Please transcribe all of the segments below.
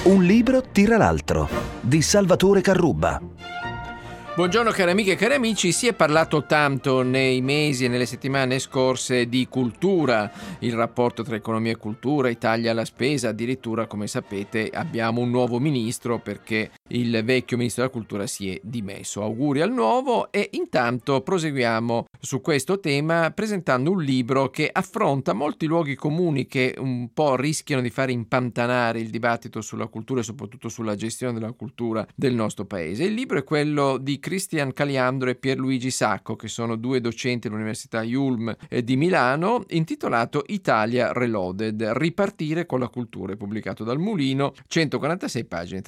Un libro tira l'altro, di Salvatore Carrubba. Buongiorno cari amiche e cari amici, si è parlato tanto nei mesi e nelle settimane scorse di cultura, il rapporto tra economia e cultura, Italia alla spesa, addirittura come sapete abbiamo un nuovo ministro perché il vecchio ministro della cultura si è dimesso. Auguri al nuovo e intanto proseguiamo su questo tema presentando un libro che affronta molti luoghi comuni che un po' rischiano di fare impantanare il dibattito sulla cultura e soprattutto sulla gestione della cultura del nostro paese. Il libro è quello di Cristian Caliandro e Pierluigi Sacco, che sono due docenti all'Università Yulm di Milano, intitolato Italia Reloaded, ripartire con la cultura, pubblicato dal Mulino, 146 pagine,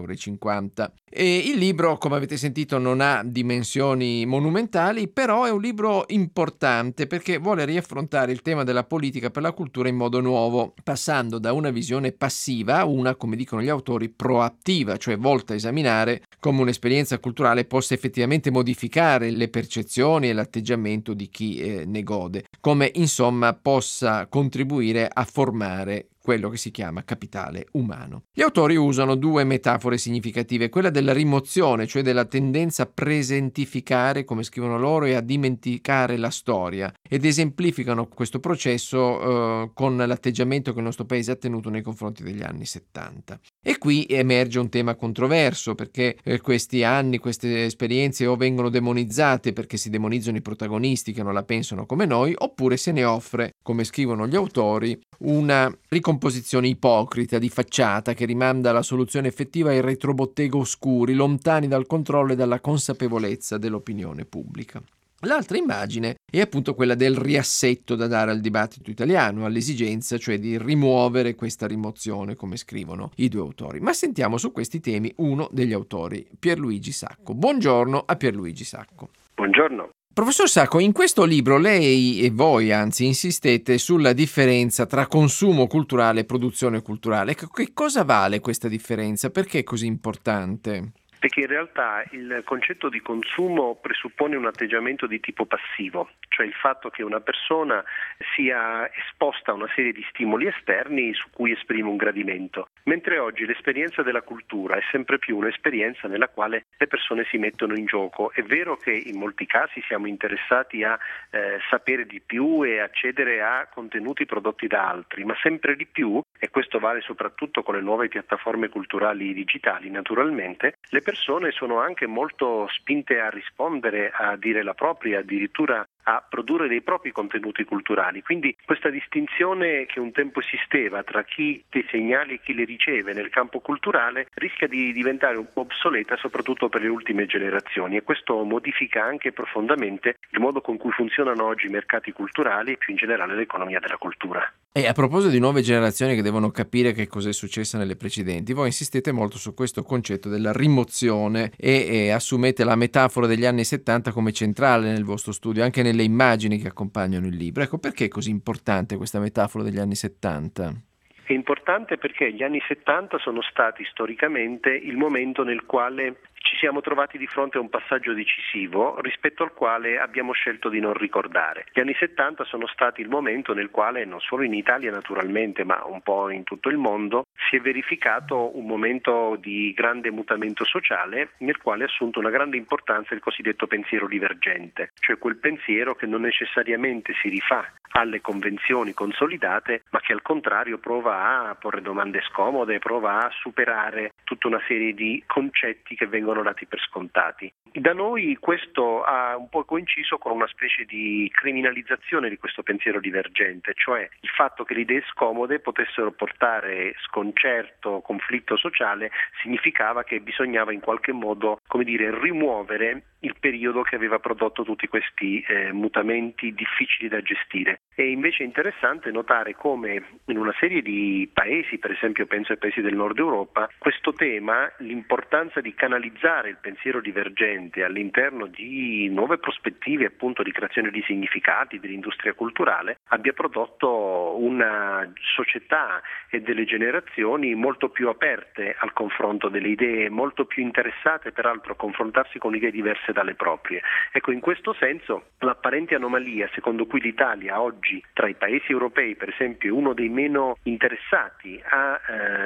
13,50 €. E il libro, come avete sentito, non ha dimensioni monumentali, però è un libro importante perché vuole riaffrontare il tema della politica per la cultura in modo nuovo, passando da una visione passiva a una, come dicono gli autori, proattiva, cioè volta a esaminare come un'esperienza culturale possa effettivamente modificare le percezioni e l'atteggiamento di chi ne gode, come insomma possa contribuire a formare quello che si chiama capitale umano. Gli autori usano due metafore significative, quella della rimozione, cioè della tendenza a presentificare, come scrivono loro, e a dimenticare la storia, ed esemplificano questo processo con l'atteggiamento che il nostro paese ha tenuto nei confronti degli anni 70. E qui emerge un tema controverso, perché questi anni, queste esperienze o vengono demonizzate perché si demonizzano i protagonisti che non la pensano come noi, oppure se ne offre, come scrivono gli autori, una ricomposizione ipocrita di facciata che rimanda alla soluzione effettiva ai retrobottega oscuri, lontani dal controllo e dalla consapevolezza dell'opinione pubblica. L'altra immagine è appunto quella del riassetto da dare al dibattito italiano, all'esigenza cioè di rimuovere questa rimozione, come scrivono i due autori. Ma sentiamo su questi temi uno degli autori, Pierluigi Sacco. Buongiorno a Pierluigi Sacco. Buongiorno. Professor Sacco, in questo libro lei e voi anzi insistete sulla differenza tra consumo culturale e produzione culturale. Che cosa vale questa differenza? Perché è così importante? Perché in realtà il concetto di consumo presuppone un atteggiamento di tipo passivo, cioè il fatto che una persona sia esposta a una serie di stimoli esterni su cui esprime un gradimento, mentre oggi l'esperienza della cultura è sempre più un'esperienza nella quale le persone si mettono in gioco. È vero che in molti casi siamo interessati a sapere di più e accedere a contenuti prodotti da altri, ma sempre di più, e questo vale soprattutto con le nuove piattaforme culturali digitali naturalmente, le persone sono anche molto spinte a rispondere, a dire la propria, addirittura a produrre dei propri contenuti culturali. Quindi questa distinzione che un tempo esisteva tra chi dei segnali e chi li riceve nel campo culturale rischia di diventare un po' obsoleta, soprattutto per le ultime generazioni, e questo modifica anche profondamente il modo con cui funzionano oggi i mercati culturali e più in generale l'economia della cultura. E a proposito di nuove generazioni che devono capire che cos'è successo nelle precedenti, voi insistete molto su questo concetto della rimozione e assumete la metafora degli anni 70 come centrale nel vostro studio, anche nelle immagini che accompagnano il libro. Ecco, perché è così importante questa metafora degli anni 70? È importante perché gli anni 70 sono stati storicamente il momento nel quale ci siamo trovati di fronte a un passaggio decisivo rispetto al quale abbiamo scelto di non ricordare. Gli anni 70 sono stati il momento nel quale, non solo in Italia naturalmente, ma un po' in tutto il mondo, si è verificato un momento di grande mutamento sociale nel quale ha assunto una grande importanza il cosiddetto pensiero divergente, cioè quel pensiero che non necessariamente si rifà alle convenzioni consolidate, ma che al contrario prova a porre domande scomode, prova a superare tutta una serie di concetti che vengono dati per scontati. Da noi questo ha un po' coinciso con una specie di criminalizzazione di questo pensiero divergente, cioè il fatto che le idee scomode potessero portare sconcerto, conflitto sociale, significava che bisognava in qualche modo, rimuovere il periodo che aveva prodotto tutti questi mutamenti difficili da gestire. E invece è interessante notare come in una serie di paesi, per esempio penso ai paesi del nord Europa, questo tema, l'importanza di canalizzare il pensiero divergente all'interno di nuove prospettive appunto di creazione di significati dell'industria culturale, abbia prodotto una società e delle generazioni molto più aperte al confronto delle idee, molto più interessate peraltro a confrontarsi con idee diverse dalle proprie. Ecco, in questo senso l'apparente anomalia secondo cui l'Italia oggi tra i paesi europei per esempio è uno dei meno interessati a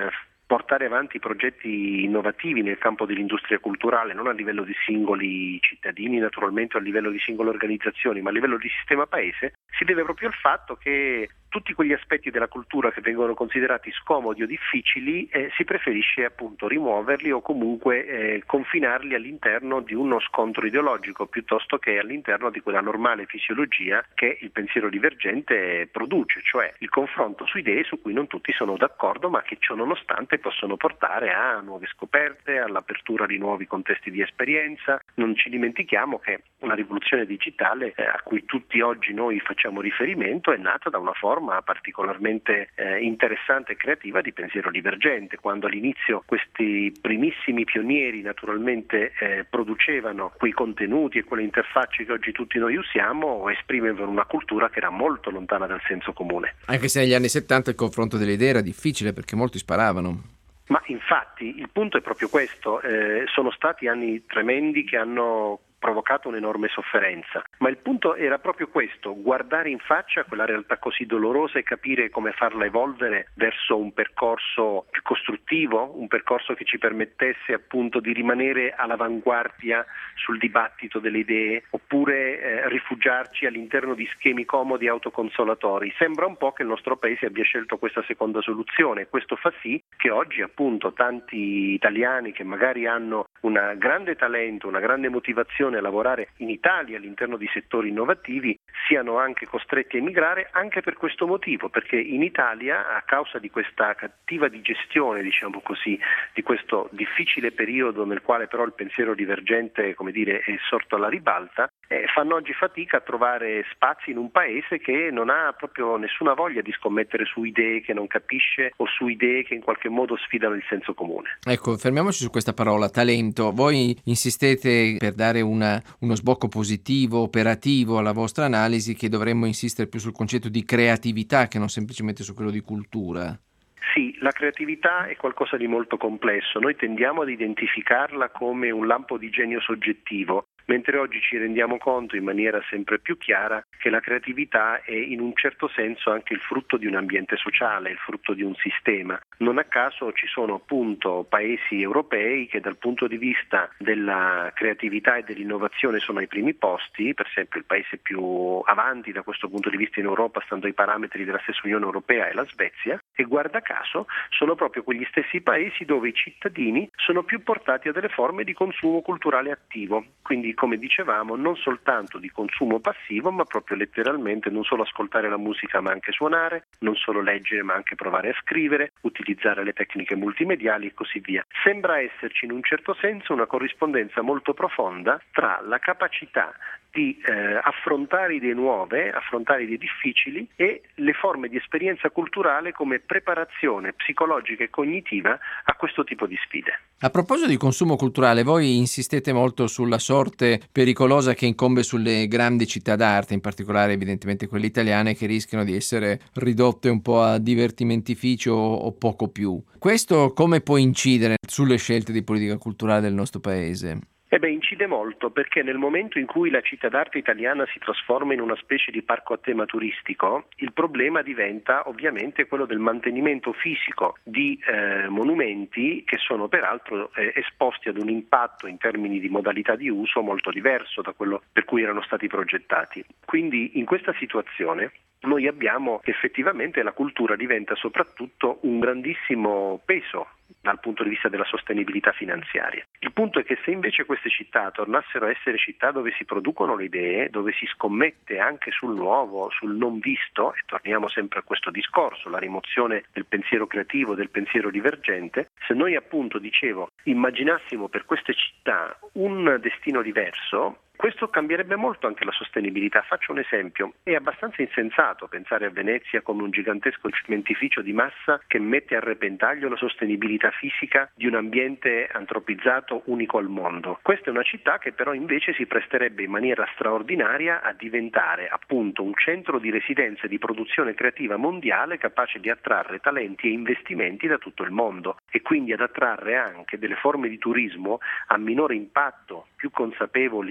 portare avanti progetti innovativi nel campo dell'industria culturale, non a livello di singoli cittadini naturalmente o a livello di singole organizzazioni, ma a livello di sistema paese, si deve proprio al fatto che tutti quegli aspetti della cultura che vengono considerati scomodi o difficili si preferisce appunto rimuoverli o comunque confinarli all'interno di uno scontro ideologico piuttosto che all'interno di quella normale fisiologia che il pensiero divergente produce, cioè il confronto su idee su cui non tutti sono d'accordo ma che ciò nonostante possono portare a nuove scoperte, all'apertura di nuovi contesti di esperienza. Non ci dimentichiamo che la rivoluzione digitale a cui tutti oggi noi facciamo riferimento è nata da una forma particolarmente interessante e creativa di pensiero divergente, quando all'inizio questi primissimi pionieri naturalmente producevano quei contenuti e quelle interfacce che oggi tutti noi usiamo, esprimevano una cultura che era molto lontana dal senso comune. Anche se negli anni 70 il confronto delle idee era difficile perché molti sparavano. Ma infatti il punto è proprio questo, sono stati anni tremendi che hanno provocato un'enorme sofferenza, ma il punto era proprio questo, guardare in faccia quella realtà così dolorosa e capire come farla evolvere verso un percorso più costruttivo, un percorso che ci permettesse appunto di rimanere all'avanguardia sul dibattito delle idee, oppure rifugiarci all'interno di schemi comodi autoconsolatori. Sembra un po' che il nostro paese abbia scelto questa seconda soluzione, questo fa sì che oggi appunto tanti italiani che magari hanno un grande talento, una grande motivazione a lavorare in Italia all'interno di settori innovativi siano anche costretti a emigrare anche per questo motivo, perché in Italia, a causa di questa cattiva digestione, diciamo così, di questo difficile periodo nel quale però il pensiero divergente, come dire, è sorto alla ribalta, fanno oggi fatica a trovare spazi in un paese che non ha proprio nessuna voglia di scommettere su idee che non capisce o su idee che in qualche modo sfidano il senso comune. Ecco, fermiamoci su questa parola, talento. Voi insistete per dare uno sbocco positivo, operativo alla vostra analisi, che dovremmo insistere più sul concetto di creatività che non semplicemente su quello di cultura. Sì, la creatività è qualcosa di molto complesso. Noi tendiamo ad identificarla come un lampo di genio soggettivo, mentre oggi ci rendiamo conto in maniera sempre più chiara che la creatività è in un certo senso anche il frutto di un ambiente sociale, il frutto di un sistema. Non a caso ci sono appunto paesi europei che dal punto di vista della creatività e dell'innovazione sono ai primi posti, per esempio il paese più avanti da questo punto di vista in Europa, stando ai parametri della stessa Unione Europea, è la Svezia, e guarda caso sono proprio quegli stessi paesi dove i cittadini sono più portati a delle forme di consumo culturale attivo, quindi come dicevamo non soltanto di consumo passivo ma proprio letteralmente non solo ascoltare la musica ma anche suonare, non solo leggere ma anche provare a scrivere, utilizzare le tecniche multimediali e così via. Sembra esserci in un certo senso una corrispondenza molto profonda tra la capacità di affrontare idee nuove, affrontare idee difficili e le forme di esperienza culturale come preparazione psicologica e cognitiva a questo tipo di sfide. A proposito di consumo culturale, voi insistete molto sulla sorte pericolosa che incombe sulle grandi città d'arte, in particolare evidentemente quelle italiane, che rischiano di essere ridotte un po' a divertimentificio o poco più. Questo come può incidere sulle scelte di politica culturale del nostro paese? Incide molto perché nel momento in cui la città d'arte italiana si trasforma in una specie di parco a tema turistico, il problema diventa ovviamente quello del mantenimento fisico di monumenti che sono peraltro esposti ad un impatto in termini di modalità di uso molto diverso da quello per cui erano stati progettati. Quindi in questa situazione noi abbiamo che effettivamente la cultura diventa soprattutto un grandissimo peso dal punto di vista della sostenibilità finanziaria. Il punto è che se invece queste città tornassero a essere città dove si producono le idee, dove si scommette anche sul nuovo, sul non visto, e torniamo sempre a questo discorso, la rimozione del pensiero creativo, del pensiero divergente, se noi appunto, dicevo, immaginassimo per queste città un destino diverso, questo cambierebbe molto anche la sostenibilità. Faccio un esempio, è abbastanza insensato pensare a Venezia come un gigantesco cementificio di massa che mette a repentaglio la sostenibilità fisica di un ambiente antropizzato unico al mondo. Questa è una città che però invece si presterebbe in maniera straordinaria a diventare appunto un centro di residenza e di produzione creativa mondiale capace di attrarre talenti e investimenti da tutto il mondo e quindi ad attrarre anche delle forme di turismo a minore impatto, più consapevoli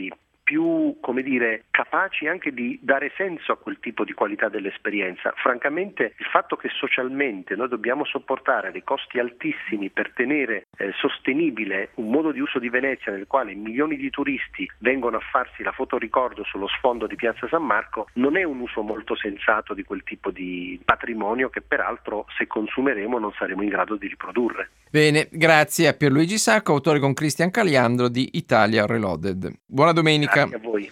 più, capaci anche di dare senso a quel tipo di qualità dell'esperienza. Francamente, il fatto che socialmente noi dobbiamo sopportare dei costi altissimi per tenere sostenibile un modo di uso di Venezia nel quale milioni di turisti vengono a farsi la fotoricordo sullo sfondo di Piazza San Marco non è un uso molto sensato di quel tipo di patrimonio che peraltro, se consumeremo, non saremo in grado di riprodurre. Bene, grazie a Pierluigi Sacco, autore con Cristian Caliandro di Italia Reloaded. Buona domenica. Grazie a voi.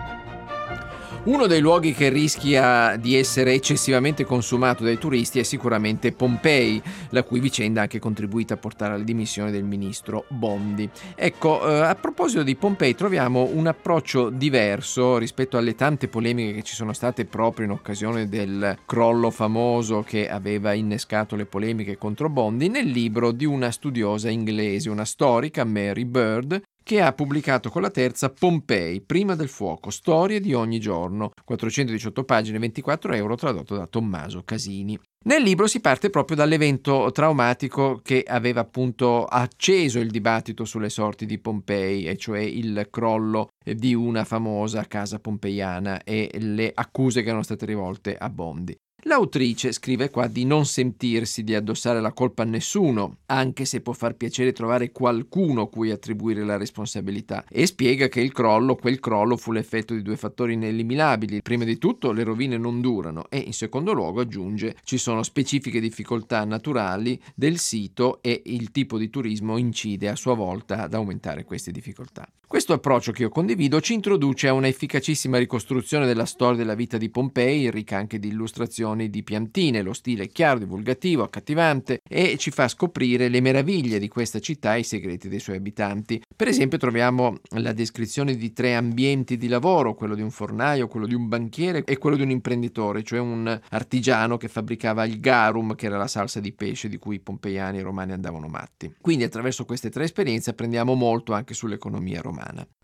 Uno dei luoghi che rischia di essere eccessivamente consumato dai turisti è sicuramente Pompei, la cui vicenda ha anche contribuito a portare alle dimissioni del ministro Bondi. Ecco, a proposito di Pompei troviamo un approccio diverso rispetto alle tante polemiche che ci sono state proprio in occasione del crollo famoso che aveva innescato le polemiche contro Bondi nel libro di una studiosa inglese, una storica, Mary Bird, che ha pubblicato con la terza Pompei, prima del fuoco, storie di ogni giorno, 418 pagine, 24 euro, tradotto da Tommaso Casini. Nel libro si parte proprio dall'evento traumatico che aveva appunto acceso il dibattito sulle sorti di Pompei, e cioè il crollo di una famosa casa pompeiana e le accuse che erano state rivolte a Bondi. L'autrice scrive qua di non sentirsi di addossare la colpa a nessuno, anche se può far piacere trovare qualcuno cui attribuire la responsabilità, e spiega che quel crollo fu l'effetto di due fattori ineliminabili. Prima di tutto le rovine non durano e in secondo luogo, aggiunge, ci sono specifiche difficoltà naturali del sito e il tipo di turismo incide a sua volta ad aumentare queste difficoltà. Questo approccio che io condivido ci introduce a una efficacissima ricostruzione della storia della vita di Pompei, ricca anche di illustrazioni di piantine, lo stile è chiaro, divulgativo, accattivante e ci fa scoprire le meraviglie di questa città e i segreti dei suoi abitanti. Per esempio troviamo la descrizione di 3 ambienti di lavoro, quello di un fornaio, quello di un banchiere e quello di un imprenditore, cioè un artigiano che fabbricava il garum, che era la salsa di pesce di cui i pompeiani e i romani andavano matti. Quindi attraverso queste 3 esperienze apprendiamo molto anche sull'economia romana.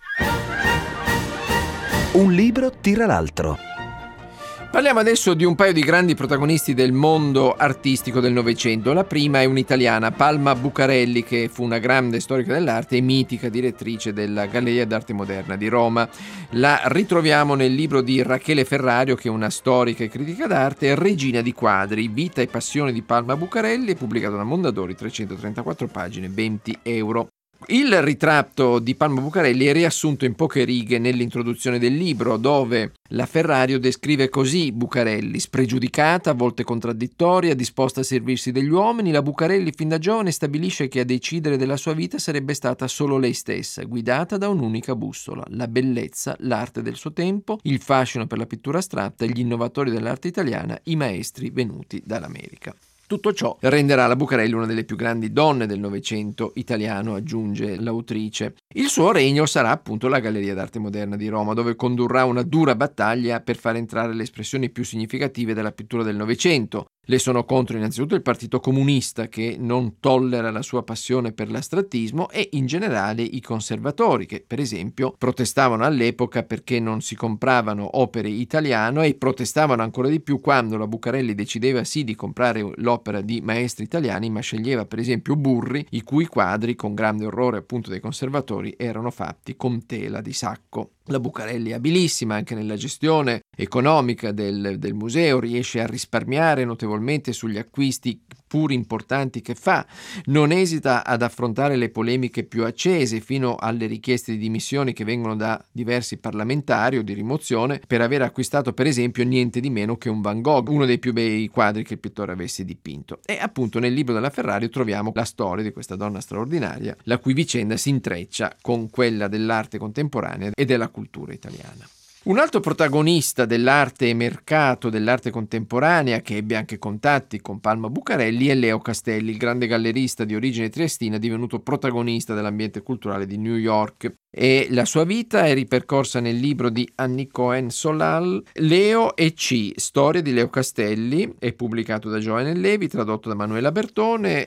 Un libro tira l'altro. Parliamo adesso di un paio di grandi protagonisti del mondo artistico del Novecento. La prima è un'italiana, Palma Bucarelli, che fu una grande storica dell'arte e mitica direttrice della Galleria d'Arte Moderna di Roma. La ritroviamo nel libro di Rachele Ferrario, che è una storica e critica d'arte, Regina di quadri, vita e passione di Palma Bucarelli, pubblicato da Mondadori, 334 pagine, 20 euro. Il ritratto di Palma Bucarelli è riassunto in poche righe nell'introduzione del libro, dove la Ferrario descrive così Bucarelli: spregiudicata, a volte contraddittoria, disposta a servirsi degli uomini, la Bucarelli fin da giovane stabilisce che a decidere della sua vita sarebbe stata solo lei stessa, guidata da un'unica bussola: la bellezza, l'arte del suo tempo, il fascino per la pittura astratta, gli innovatori dell'arte italiana, i maestri venuti dall'America. Tutto ciò renderà la Bucarelli una delle più grandi donne del Novecento italiano, aggiunge l'autrice. Il suo regno sarà appunto la Galleria d'Arte Moderna di Roma, dove condurrà una dura battaglia per far entrare le espressioni più significative della pittura del Novecento. Le sono contro innanzitutto il Partito Comunista, che non tollera la sua passione per l'astrattismo, e in generale i conservatori, che per esempio protestavano all'epoca perché non si compravano opere italiane e protestavano ancora di più quando la Bucarelli decideva sì di comprare l'opera di maestri italiani, ma sceglieva per esempio Burri, i cui quadri, con grande orrore appunto dei conservatori, erano fatti con tela di sacco. La Bucarelli è abilissima anche nella gestione economica del museo, riesce a risparmiare notevolmente sugli acquisti pur importanti che fa, non esita ad affrontare le polemiche più accese fino alle richieste di dimissioni che vengono da diversi parlamentari o di rimozione per aver acquistato per esempio niente di meno che un Van Gogh, uno dei più bei quadri che il pittore avesse dipinto. E appunto nel libro della Ferrario troviamo la storia di questa donna straordinaria, la cui vicenda si intreccia con quella dell'arte contemporanea e della cultura italiana. Un altro protagonista dell'arte e mercato dell'arte contemporanea, che ebbe anche contatti con Palma Bucarelli, è Leo Castelli, il grande gallerista di origine triestina divenuto protagonista dell'ambiente culturale di New York. E la sua vita è ripercorsa nel libro di Annie Cohen Solal, Leo e C, storia di Leo Castelli, è pubblicato da Joanne Levi, tradotto da Manuela Bertone,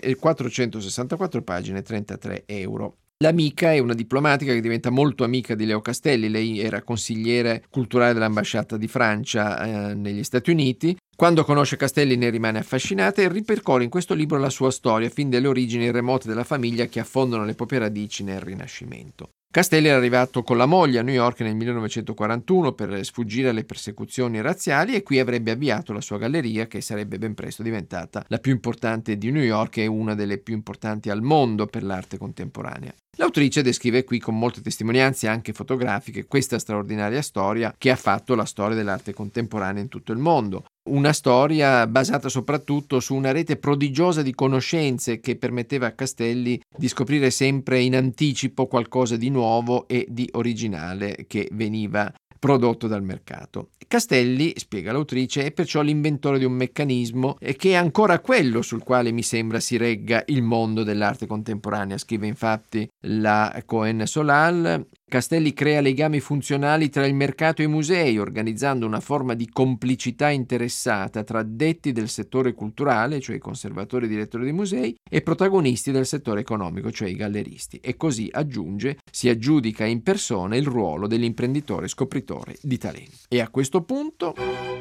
464 pagine, 33 euro. L'amica è una diplomatica che diventa molto amica di Leo Castelli. Lei era consigliere culturale dell'ambasciata di Francia negli Stati Uniti. Quando conosce Castelli ne rimane affascinata e ripercorre in questo libro la sua storia fin dalle origini remote della famiglia che affondano le proprie radici nel Rinascimento. Castelli era arrivato con la moglie a New York nel 1941 per sfuggire alle persecuzioni razziali e qui avrebbe avviato la sua galleria, che sarebbe ben presto diventata la più importante di New York e una delle più importanti al mondo per l'arte contemporanea. L'autrice descrive qui con molte testimonianze anche fotografiche questa straordinaria storia che ha fatto la storia dell'arte contemporanea in tutto il mondo. Una storia basata soprattutto su una rete prodigiosa di conoscenze che permetteva a Castelli di scoprire sempre in anticipo qualcosa di nuovo e di originale che veniva prodotto dal mercato. Castelli, spiega l'autrice, è perciò l'inventore di un meccanismo che è ancora quello sul quale mi sembra si regga il mondo dell'arte contemporanea. Scrive infatti la Cohen Solal: Castelli crea legami funzionali tra il mercato e i musei, organizzando una forma di complicità interessata tra addetti del settore culturale, cioè i conservatori e direttori dei musei, e protagonisti del settore economico, cioè i galleristi. E così, aggiunge, si aggiudica in persona il ruolo dell'imprenditore scopritore di talenti. E a questo punto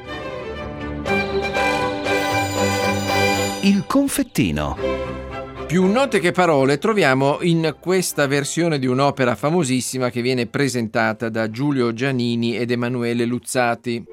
Il confettino. più note che parole troviamo in questa versione di un'opera famosissima che viene presentata da Giulio Giannini ed Emanuele Luzzati.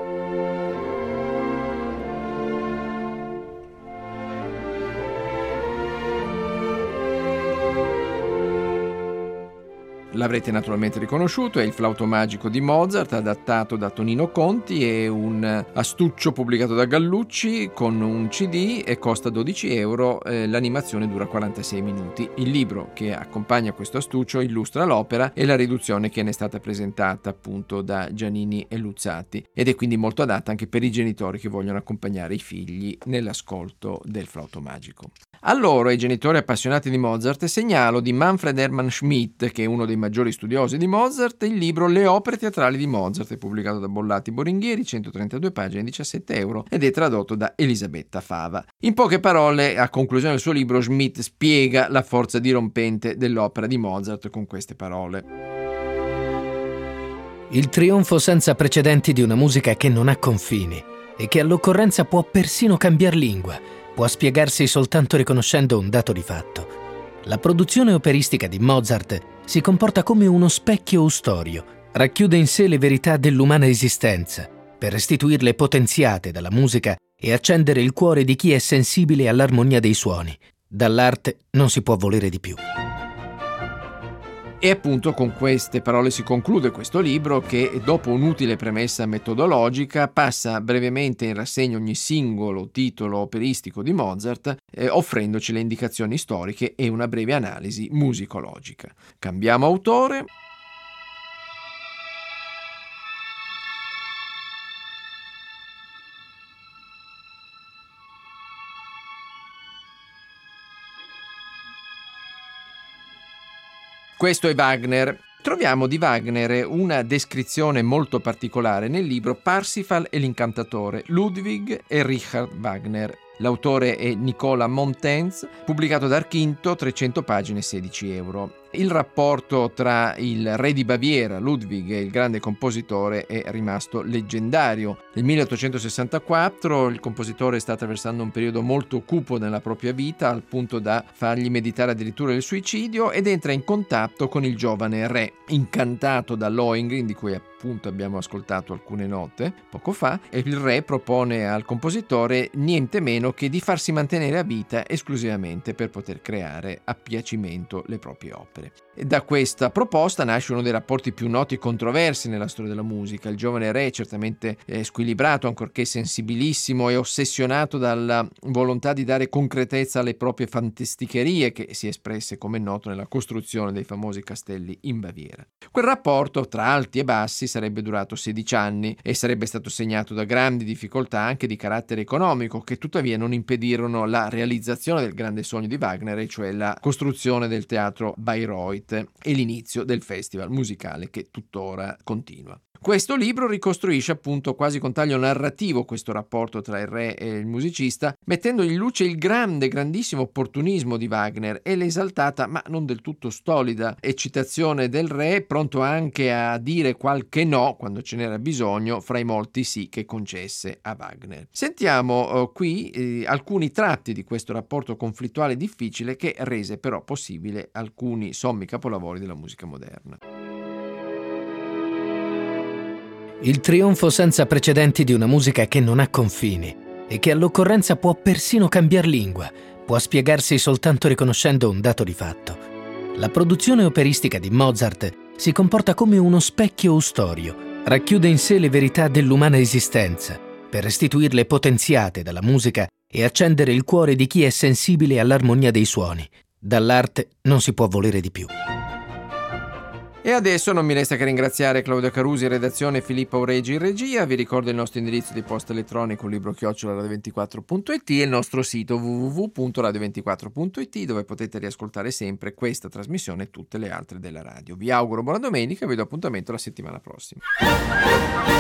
L'avrete naturalmente riconosciuto, è il Flauto magico di Mozart, adattato da Tonino Conti, è un astuccio pubblicato da Gallucci con un CD e costa 12 euro, l'animazione dura 46 minuti. Il libro che accompagna questo astuccio illustra l'opera e la riduzione che ne è stata presentata appunto da Giannini e Luzzati ed è quindi molto adatta anche per i genitori che vogliono accompagnare i figli nell'ascolto del Flauto magico. A loro, ai genitori appassionati di Mozart, segnalo di Manfred Hermann Schmidt, che è uno dei maggiori studiosi di Mozart, il libro Le opere teatrali di Mozart, è pubblicato da Bollati Boringhieri, 132 pagine, 17 euro, ed è tradotto da Elisabetta Fava. In poche parole, a conclusione del suo libro, Schmidt spiega la forza dirompente dell'opera di Mozart con queste parole. Il trionfo senza precedenti di una musica che non ha confini e che all'occorrenza può persino cambiar lingua, può spiegarsi soltanto riconoscendo un dato di fatto. La produzione operistica di Mozart si comporta come uno specchio ustorio, racchiude in sé le verità dell'umana esistenza, per restituirle potenziate dalla musica e accendere il cuore di chi è sensibile all'armonia dei suoni. Dall'arte non si può volere di più. E appunto con queste parole si conclude questo libro che, dopo un'utile premessa metodologica, passa brevemente in rassegna ogni singolo titolo operistico di Mozart, offrendoci le indicazioni storiche e una breve analisi musicologica. Cambiamo autore. Questo è Wagner. Troviamo di Wagner una descrizione molto particolare nel libro Parsifal e l'incantatore, Ludwig e Richard Wagner. L'autore è Nicola Montens, pubblicato da Archinto, 300 pagine, 16 euro. Il rapporto tra il re di Baviera, Ludwig, e il grande compositore è rimasto leggendario. Nel 1864 il compositore sta attraversando un periodo molto cupo nella propria vita, al punto da fargli meditare addirittura il suicidio, ed entra in contatto con il giovane re, incantato da Lohengrin, di cui appunto abbiamo ascoltato alcune note poco fa, e il re propone al compositore niente meno che di farsi mantenere a vita esclusivamente per poter creare a piacimento le proprie opere. E da questa proposta nasce uno dei rapporti più noti e controversi nella storia della musica. Il giovane re, certamente squilibrato, ancorché sensibilissimo e ossessionato dalla volontà di dare concretezza alle proprie fantasticherie, che si espresse, come è noto, nella costruzione dei famosi castelli in Baviera. Quel rapporto, tra alti e bassi, sarebbe durato 16 anni e sarebbe stato segnato da grandi difficoltà anche di carattere economico, che tuttavia non impedirono la realizzazione del grande sogno di Wagner, e cioè la costruzione del teatro Bayreuth e l'inizio del festival musicale che tuttora continua. Questo libro ricostruisce appunto quasi con taglio narrativo questo rapporto tra il re e il musicista, mettendo in luce il grandissimo opportunismo di Wagner e l'esaltata, ma non del tutto stolida, eccitazione del re, pronto anche a dire qualche no quando ce n'era bisogno, fra i molti sì che concesse a Wagner. Sentiamo qui alcuni tratti di questo rapporto conflittuale difficile che rese però possibile alcuni sommi capolavori della musica moderna. Il trionfo senza precedenti di una musica che non ha confini e che all'occorrenza può persino cambiar lingua, può spiegarsi soltanto riconoscendo un dato di fatto. La produzione operistica di Mozart si comporta come uno specchio ustorio, racchiude in sé le verità dell'umana esistenza, per restituirle potenziate dalla musica e accendere il cuore di chi è sensibile all'armonia dei suoni. Dall'arte non si può volere di più. E adesso non mi resta che ringraziare Claudio Carusi in redazione e Filippo Auregi in regia. Vi ricordo il nostro indirizzo di posta elettronico libro@radio24.it e il nostro sito www.radio24.it, dove potete riascoltare sempre questa trasmissione e tutte le altre della radio. Vi auguro buona domenica e vi do appuntamento la settimana prossima.